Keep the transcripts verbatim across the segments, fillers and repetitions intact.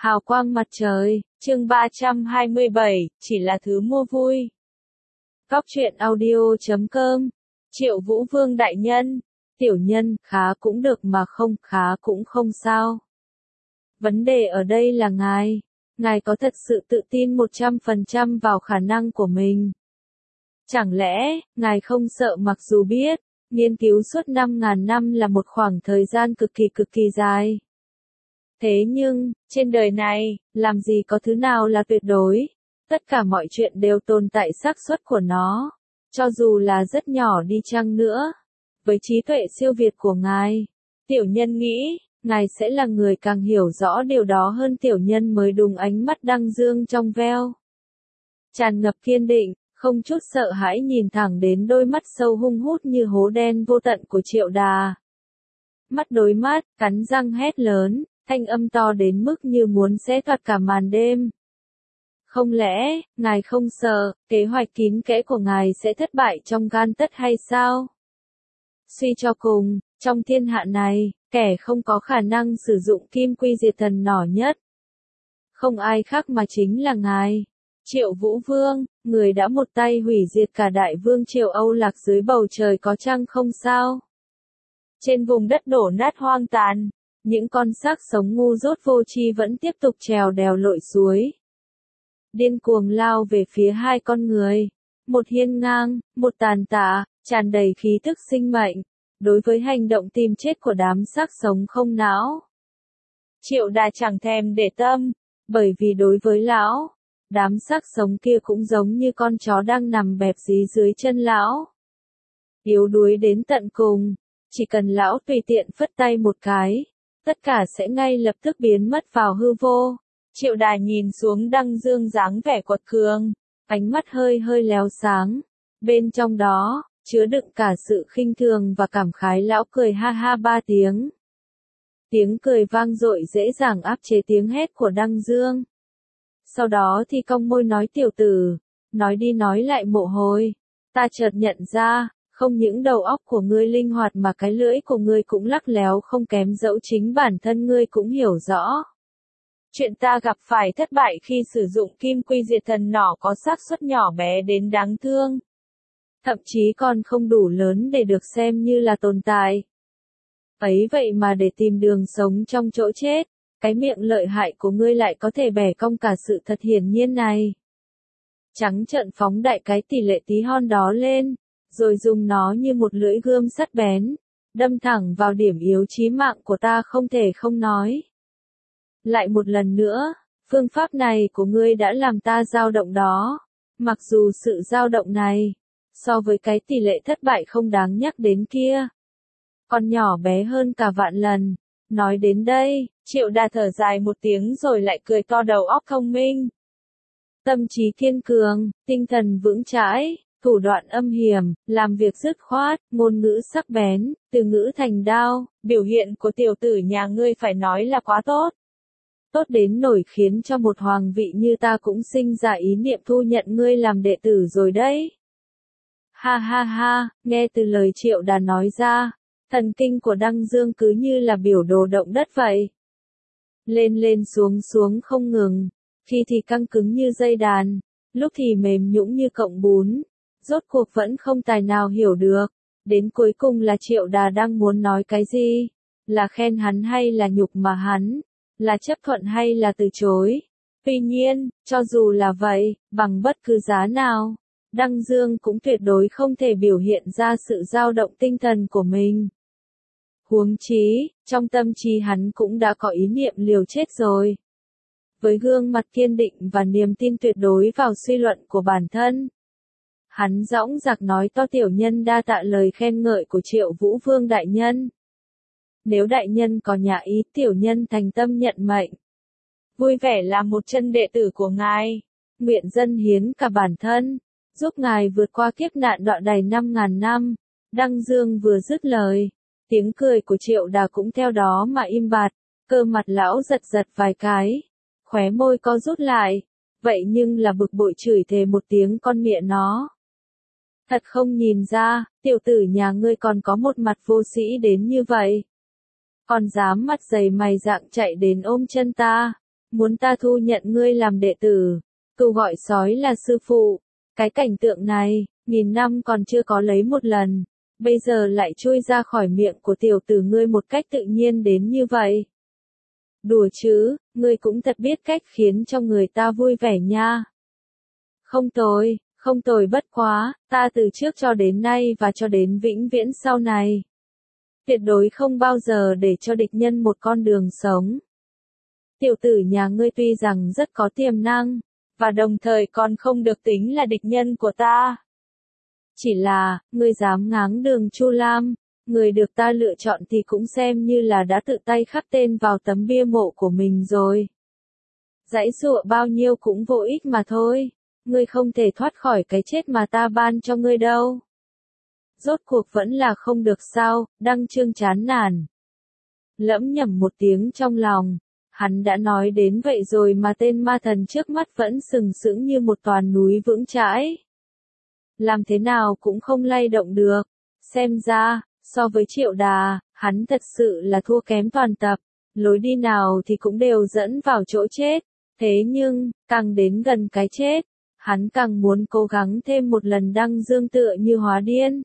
Hào quang mặt trời, chương ba trăm hai mươi bảy, chỉ là thứ mua vui. Góc truyện audio chấm com, Triệu Vũ Vương đại nhân, tiểu nhân, khá cũng được mà không khá cũng không sao. Vấn đề ở đây là ngài, ngài có thật sự tự tin một trăm phần trăm vào khả năng của mình. Chẳng lẽ, ngài không sợ mặc dù biết, nghiên cứu suốt năm ngàn năm là một khoảng thời gian cực kỳ cực kỳ dài. Thế nhưng, trên đời này, làm gì có thứ nào là tuyệt đối, tất cả mọi chuyện đều tồn tại xác suất của nó, cho dù là rất nhỏ đi chăng nữa. Với trí tuệ siêu việt của ngài, tiểu nhân nghĩ, ngài sẽ là người càng hiểu rõ điều đó hơn tiểu nhân mới đúng ánh mắt đăng dương trong veo. Tràn ngập kiên định, không chút sợ hãi nhìn thẳng đến đôi mắt sâu hung hút như hố đen vô tận của Triệu Đà. Mắt đối mắt, cắn răng hét lớn, thanh âm to đến mức như muốn xé toạc cả màn đêm. Không lẽ, ngài không sợ, kế hoạch kín kẽ của ngài sẽ thất bại trong gan tất hay sao? Suy cho cùng, trong thiên hạ này, kẻ không có khả năng sử dụng kim quy diệt thần nỏ nhất. Không ai khác mà chính là ngài, Triệu Vũ Vương, người đã một tay hủy diệt cả đại vương triều Âu Lạc dưới bầu trời có trăng không sao? Trên vùng đất đổ nát hoang tàn, những con xác sống ngu dốt vô tri vẫn tiếp tục trèo đèo lội suối. Điên cuồng lao về phía hai con người. Một hiên ngang, một tàn tạ, tràn đầy khí thức sinh mệnh. Đối với hành động tìm chết của đám xác sống không não, Triệu Đà chẳng thèm để tâm. Bởi vì đối với lão, đám xác sống kia cũng giống như con chó đang nằm bẹp dí dưới chân lão. Yếu đuối đến tận cùng. Chỉ cần lão tùy tiện phất tay một cái, tất cả sẽ ngay lập tức biến mất vào hư vô. Triệu Đà nhìn xuống đăng dương dáng vẻ quật cường, ánh mắt hơi hơi léo sáng. Bên trong đó, chứa đựng cả sự khinh thường và cảm khái. Lão cười ha ha ba tiếng. Tiếng cười vang dội dễ dàng áp chế tiếng hét của đăng dương. Sau đó thì cong môi nói tiểu tử, nói đi nói lại mộ hồi. Ta chợt nhận ra, không những đầu óc của ngươi linh hoạt mà cái lưỡi của ngươi cũng lắc léo không kém dẫu chính bản thân ngươi cũng hiểu rõ. Chuyện ta gặp phải thất bại khi sử dụng kim quy diệt thần nỏ có xác suất nhỏ bé đến đáng thương. Thậm chí còn không đủ lớn để được xem như là tồn tại. Ấy vậy mà để tìm đường sống trong chỗ chết, cái miệng lợi hại của ngươi lại có thể bẻ cong cả sự thật hiển nhiên này. Trắng trợn phóng đại cái tỷ lệ tí hon đó lên, rồi dùng nó như một lưỡi gươm sắt bén, đâm thẳng vào điểm yếu chí mạng của ta không thể không nói. Lại một lần nữa, phương pháp này của ngươi đã làm ta dao động đó. Mặc dù sự dao động này, so với cái tỷ lệ thất bại không đáng nhắc đến kia, còn nhỏ bé hơn cả vạn lần. Nói đến đây, Triệu Đà thở dài một tiếng rồi lại cười to đầu óc thông minh. Tâm trí kiên cường, tinh thần vững chãi, thủ đoạn âm hiểm, làm việc dứt khoát, ngôn ngữ sắc bén, từ ngữ thành đao, biểu hiện của tiểu tử nhà ngươi phải nói là quá tốt. Tốt đến nổi khiến cho một hoàng vị như ta cũng sinh ra ý niệm thu nhận ngươi làm đệ tử rồi đấy. Ha ha ha, nghe từ lời Triệu Đà nói ra, thần kinh của đăng dương cứ như là biểu đồ động đất vậy. Lên lên xuống xuống không ngừng, khi thì căng cứng như dây đàn, lúc thì mềm nhũn như cọng bún, rốt cuộc vẫn không tài nào hiểu được. Đến cuối cùng là Triệu Đà đang muốn nói cái gì? Là khen hắn hay là nhục mà hắn? Là chấp thuận hay là từ chối? Tuy nhiên, cho dù là vậy, bằng bất cứ giá nào, đăng dương cũng tuyệt đối không thể biểu hiện ra sự dao động tinh thần của mình. Huống chí, trong tâm trí hắn cũng đã có ý niệm liều chết rồi. Với gương mặt kiên định và niềm tin tuyệt đối vào suy luận của bản thân, hắn dõng dạc nói to tiểu nhân đa tạ lời khen ngợi của Triệu Vũ Vương đại nhân. Nếu đại nhân có nhà ý, tiểu nhân thành tâm nhận mệnh. Vui vẻ là một chân đệ tử của ngài, nguyện dâng hiến cả bản thân, giúp ngài vượt qua kiếp nạn đọa đầy năm ngàn năm. Đăng dương vừa dứt lời, tiếng cười của Triệu Đà cũng theo đó mà im bặt, cơ mặt lão giật giật vài cái, khóe môi co rút lại, vậy nhưng là bực bội chửi thề một tiếng con mẹ nó. Thật không nhìn ra, tiểu tử nhà ngươi còn có một mặt vô sĩ đến như vậy. Còn dám mặt dày mày dạn chạy đến ôm chân ta, muốn ta thu nhận ngươi làm đệ tử, cừu gọi sói là sư phụ. Cái cảnh tượng này, nghìn năm còn chưa có lấy một lần, bây giờ lại chui ra khỏi miệng của tiểu tử ngươi một cách tự nhiên đến như vậy. Đùa chứ, ngươi cũng thật biết cách khiến cho người ta vui vẻ nha. Không tồi, không tồi bất quá, ta từ trước cho đến nay và cho đến vĩnh viễn sau này. Tuyệt đối không bao giờ để cho địch nhân một con đường sống. Tiểu tử nhà ngươi tuy rằng rất có tiềm năng, và đồng thời còn không được tính là địch nhân của ta. Chỉ là, ngươi dám ngáng đường Chu Lam, người được ta lựa chọn thì cũng xem như là đã tự tay khắc tên vào tấm bia mộ của mình rồi. Giãy giụa bao nhiêu cũng vô ích mà thôi, ngươi không thể thoát khỏi cái chết mà ta ban cho ngươi đâu. Rốt cuộc vẫn là không được sao, Đăng Trương chán nản. Lẩm nhẩm một tiếng trong lòng, hắn đã nói đến vậy rồi mà tên ma thần trước mắt vẫn sừng sững như một toàn núi vững chãi. Làm thế nào cũng không lay động được, xem ra, so với Triệu Đà, hắn thật sự là thua kém toàn tập, lối đi nào thì cũng đều dẫn vào chỗ chết. Thế nhưng, càng đến gần cái chết, hắn càng muốn cố gắng thêm một lần Đăng Dương tựa như hóa điên.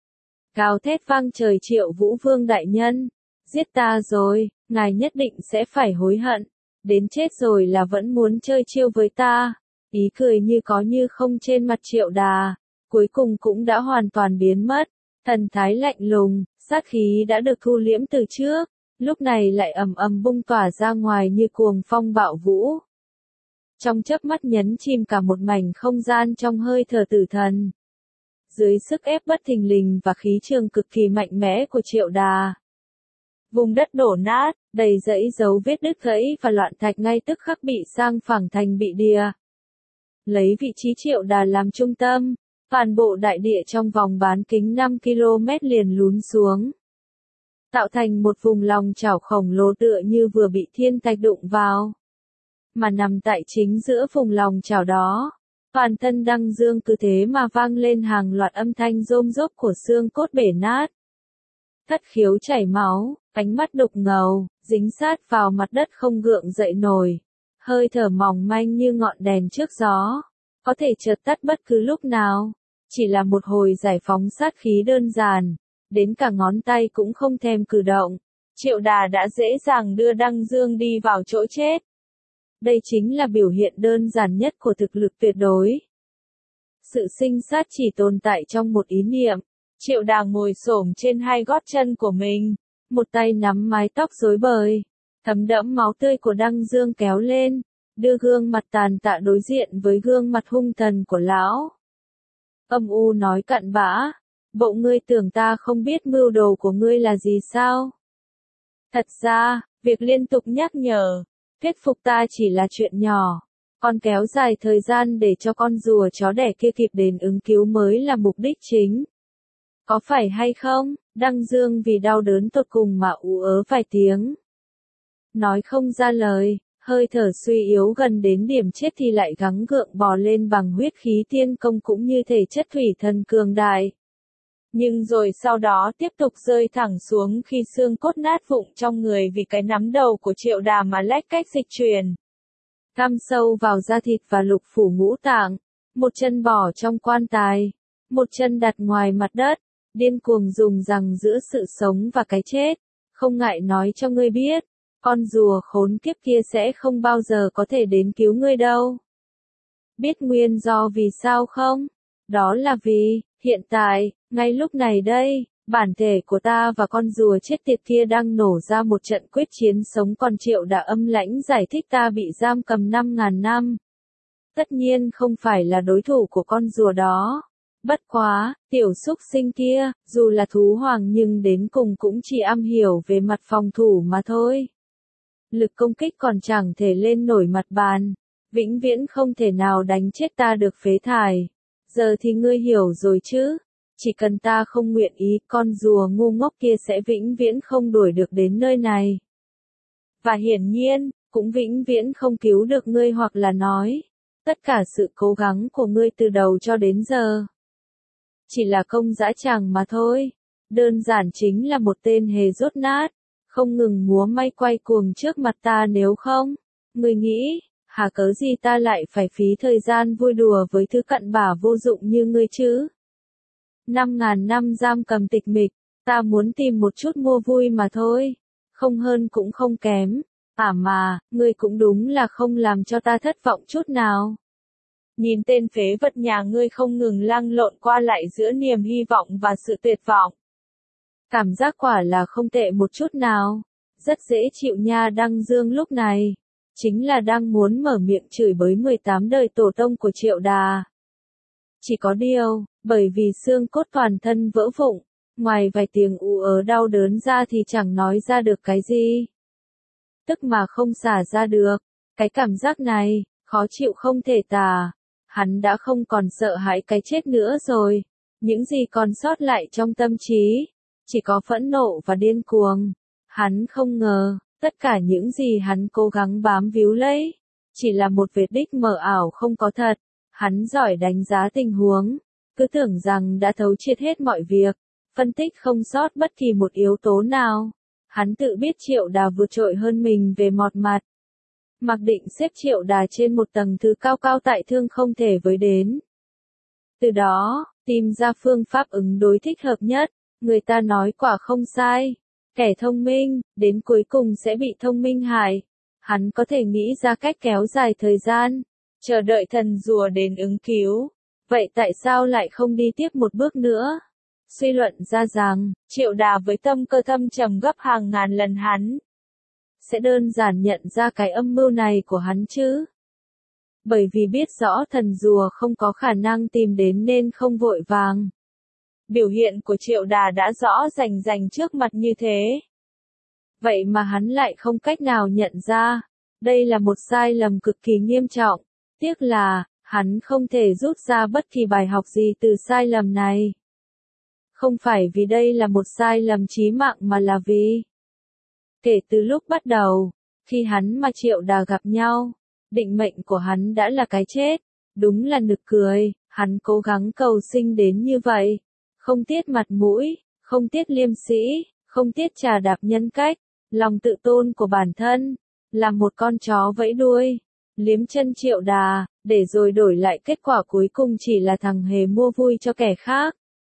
Gào thét vang trời Triệu Vũ Vương đại nhân, giết ta rồi, ngài nhất định sẽ phải hối hận, đến chết rồi là vẫn muốn chơi chiêu với ta. Ý cười như có như không trên mặt Triệu Đà, cuối cùng cũng đã hoàn toàn biến mất, thần thái lạnh lùng, sát khí đã được thu liễm từ trước, lúc này lại ầm ầm bung tỏa ra ngoài như cuồng phong bạo vũ. Trong chớp mắt nhấn chìm cả một mảnh không gian trong hơi thở tử thần. Dưới sức ép bất thình lình và khí trường cực kỳ mạnh mẽ của Triệu Đà, vùng đất đổ nát, đầy dãy dấu vết đứt gãy và loạn thạch ngay tức khắc bị sang phẳng thành bị đìa. Lấy vị trí Triệu Đà làm trung tâm, toàn bộ đại địa trong vòng bán kính năm ki lô mét liền lún xuống, tạo thành một vùng lòng chảo khổng lồ tựa như vừa bị thiên thạch đụng vào. Mà nằm tại chính giữa vùng lòng chảo đó, toàn thân Đăng Dương cứ thế mà vang lên hàng loạt âm thanh rôm rốp của xương cốt bể nát. Thất khiếu chảy máu, ánh mắt đục ngầu, dính sát vào mặt đất không gượng dậy nổi. Hơi thở mỏng manh như ngọn đèn trước gió, có thể chợt tắt bất cứ lúc nào. Chỉ là một hồi giải phóng sát khí đơn giản, đến cả ngón tay cũng không thèm cử động. Triệu Đà đã dễ dàng đưa Đăng Dương đi vào chỗ chết. Đây chính là biểu hiện đơn giản nhất của thực lực tuyệt đối. Sự sinh sát chỉ tồn tại trong một ý niệm. Triệu Đà ngồi xổm trên hai gót chân của mình, một tay nắm mái tóc rối bời, thấm đẫm máu tươi của Đăng Dương kéo lên, đưa gương mặt tàn tạ đối diện với gương mặt hung thần của lão. Âm u nói cặn bã, bộ ngươi tưởng ta không biết mưu đồ của ngươi là gì sao? Thật ra, việc liên tục nhắc nhở, thuyết phục ta chỉ là chuyện nhỏ, còn kéo dài thời gian để cho con rùa chó đẻ kia kịp đến ứng cứu mới là mục đích chính. Có phải hay không? Đăng Dương vì đau đớn tột cùng mà ú ớ vài tiếng. Nói không ra lời, hơi thở suy yếu gần đến điểm chết thì lại gắng gượng bò lên bằng huyết khí tiên công cũng như thể chất thủy thần cường đại. Nhưng rồi sau đó tiếp tục rơi thẳng xuống khi xương cốt nát vụn trong người vì cái nắm đầu của Triệu Đà mà lách cách dịch chuyển. Thăm sâu vào da thịt và lục phủ ngũ tạng, một chân bỏ trong quan tài, một chân đặt ngoài mặt đất, điên cuồng dùng rằng giữa sự sống và cái chết, không ngại nói cho ngươi biết, con rùa khốn kiếp kia sẽ không bao giờ có thể đến cứu ngươi đâu. Biết nguyên do vì sao không? Đó là vì, hiện tại, ngay lúc này đây, bản thể của ta và con rùa chết tiệt kia đang nổ ra một trận quyết chiến sống còn Triệu đã âm lãnh giải thích ta bị giam cầm năm ngàn năm. Tất nhiên không phải là đối thủ của con rùa đó. Bất quá, tiểu súc sinh kia, dù là thú hoàng nhưng đến cùng cũng chỉ am hiểu về mặt phòng thủ mà thôi. Lực công kích còn chẳng thể lên nổi mặt bàn, vĩnh viễn không thể nào đánh chết ta được phế thải. Giờ thì ngươi hiểu rồi chứ, chỉ cần ta không nguyện ý, con rùa ngu ngốc kia sẽ vĩnh viễn không đuổi được đến nơi này. Và hiển nhiên, cũng vĩnh viễn không cứu được ngươi hoặc là nói, tất cả sự cố gắng của ngươi từ đầu cho đến giờ chỉ là công dã tràng mà thôi, đơn giản chính là một tên hề rốt nát, không ngừng múa may quay cuồng trước mặt ta nếu không, Ngươi nghĩ, hà cớ gì ta lại phải phí thời gian vui đùa với thứ cặn bã vô dụng như ngươi chứ? Năm ngàn năm giam cầm tịch mịch, ta muốn tìm một chút mua vui mà thôi, không hơn cũng không kém. À mà, ngươi cũng đúng là không làm cho ta thất vọng chút nào. Nhìn tên phế vật nhà ngươi không ngừng lăn lộn qua lại giữa niềm hy vọng và sự tuyệt vọng. Cảm giác quả là không tệ một chút nào, rất dễ chịu nha. Đăng Dương lúc này, chính là đang muốn mở miệng chửi bới mười tám đời tổ tông của Triệu Đà. Chỉ có điều, bởi vì xương cốt toàn thân vỡ vụn, ngoài vài tiếng ú ớ đau đớn ra thì chẳng nói ra được cái gì. Tức mà không xả ra được, cái cảm giác này, khó chịu không thể tả. Hắn đã không còn sợ hãi cái chết nữa rồi, những gì còn sót lại trong tâm trí, chỉ có phẫn nộ và điên cuồng. Hắn không ngờ, tất cả những gì hắn cố gắng bám víu lấy, chỉ là một vệt đích mờ ảo không có thật. Hắn giỏi đánh giá tình huống, cứ tưởng rằng đã thấu triệt hết mọi việc, phân tích không sót bất kỳ một yếu tố nào. Hắn tự biết Triệu Đà vượt trội hơn mình về mọt mặt. Mặc định xếp Triệu Đà trên một tầng thứ cao cao tại thương không thể với đến. Từ đó, tìm ra phương pháp ứng đối thích hợp nhất. Người ta nói quả không sai. Kẻ thông minh, đến cuối cùng sẽ bị thông minh hại. Hắn có thể nghĩ ra cách kéo dài thời gian, chờ đợi thần rùa đến ứng cứu. Vậy tại sao lại không đi tiếp một bước nữa? Suy luận ra rằng, Triệu Đà với tâm cơ thâm trầm gấp hàng ngàn lần hắn, sẽ đơn giản nhận ra cái âm mưu này của hắn chứ. Bởi vì biết rõ thần rùa không có khả năng tìm đến nên không vội vàng. Biểu hiện của Triệu Đà đã rõ rành rành trước mặt như thế. Vậy mà hắn lại không cách nào nhận ra. Đây là một sai lầm cực kỳ nghiêm trọng. Tiếc là, hắn không thể rút ra bất kỳ bài học gì từ sai lầm này. Không phải vì đây là một sai lầm chí mạng mà là vì kể từ lúc bắt đầu, khi hắn mà Triệu Đà gặp nhau, định mệnh của hắn đã là cái chết. Đúng là nực cười, hắn cố gắng cầu sinh đến như vậy. Không tiếc mặt mũi, không tiếc liêm sĩ, không tiếc trà đạp nhân cách, lòng tự tôn của bản thân, làm một con chó vẫy đuôi, liếm chân Triệu Đà, để rồi đổi lại kết quả cuối cùng chỉ là thằng hề mua vui cho kẻ khác.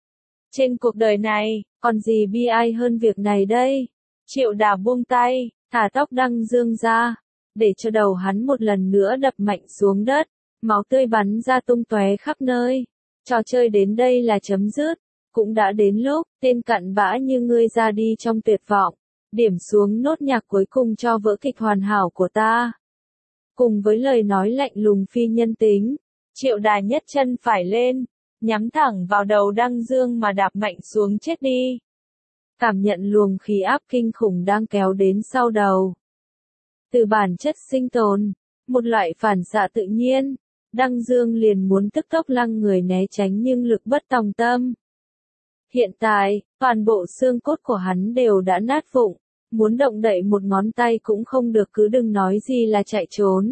Trên cuộc đời này, còn gì bi ai hơn việc này đây? Triệu Đà buông tay, thả tóc Đăng Dương ra, để cho đầu hắn một lần nữa đập mạnh xuống đất, máu tươi bắn ra tung tóe khắp nơi. Trò chơi đến đây là chấm dứt, cũng đã đến lúc, tên cặn bã như ngươi ra đi trong tuyệt vọng, điểm xuống nốt nhạc cuối cùng cho vở kịch hoàn hảo của ta. Cùng với lời nói lạnh lùng phi nhân tính, Triệu Đà nhất chân phải lên, nhắm thẳng vào đầu Đăng Dương mà đạp mạnh xuống chết đi. Cảm nhận luồng khí áp kinh khủng đang kéo đến sau đầu. Từ bản chất sinh tồn, một loại phản xạ tự nhiên, Đăng Dương liền muốn tức tốc lăng người né tránh nhưng lực bất tòng tâm. Hiện tại, toàn bộ xương cốt của hắn đều đã nát vụn, muốn động đậy một ngón tay cũng không được, cứ đừng nói gì là chạy trốn.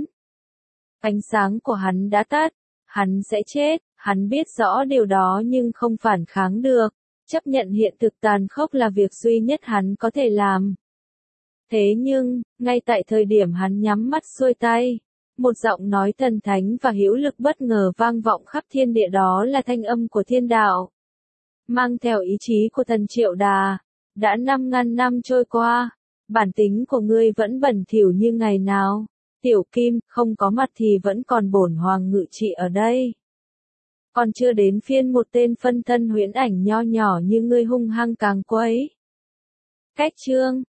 Ánh sáng của hắn đã tắt, hắn sẽ chết, hắn biết rõ điều đó nhưng không phản kháng được, chấp nhận hiện thực tàn khốc là việc duy nhất hắn có thể làm. Thế nhưng, ngay tại thời điểm hắn nhắm mắt xuôi tay, một giọng nói thần thánh và hữu lực bất ngờ vang vọng khắp thiên địa, đó là thanh âm của thiên đạo. Mang theo ý chí của thần Triệu Đà, đã năm ngàn năm trôi qua, bản tính của ngươi vẫn bẩn thỉu như ngày nào. Tiểu Kim, không có mặt thì vẫn còn bổn hoàng ngự trị ở đây. Còn chưa đến phiên một tên phân thân huyễn ảnh nho nhỏ như ngươi hung hăng càng quấy. Cách chương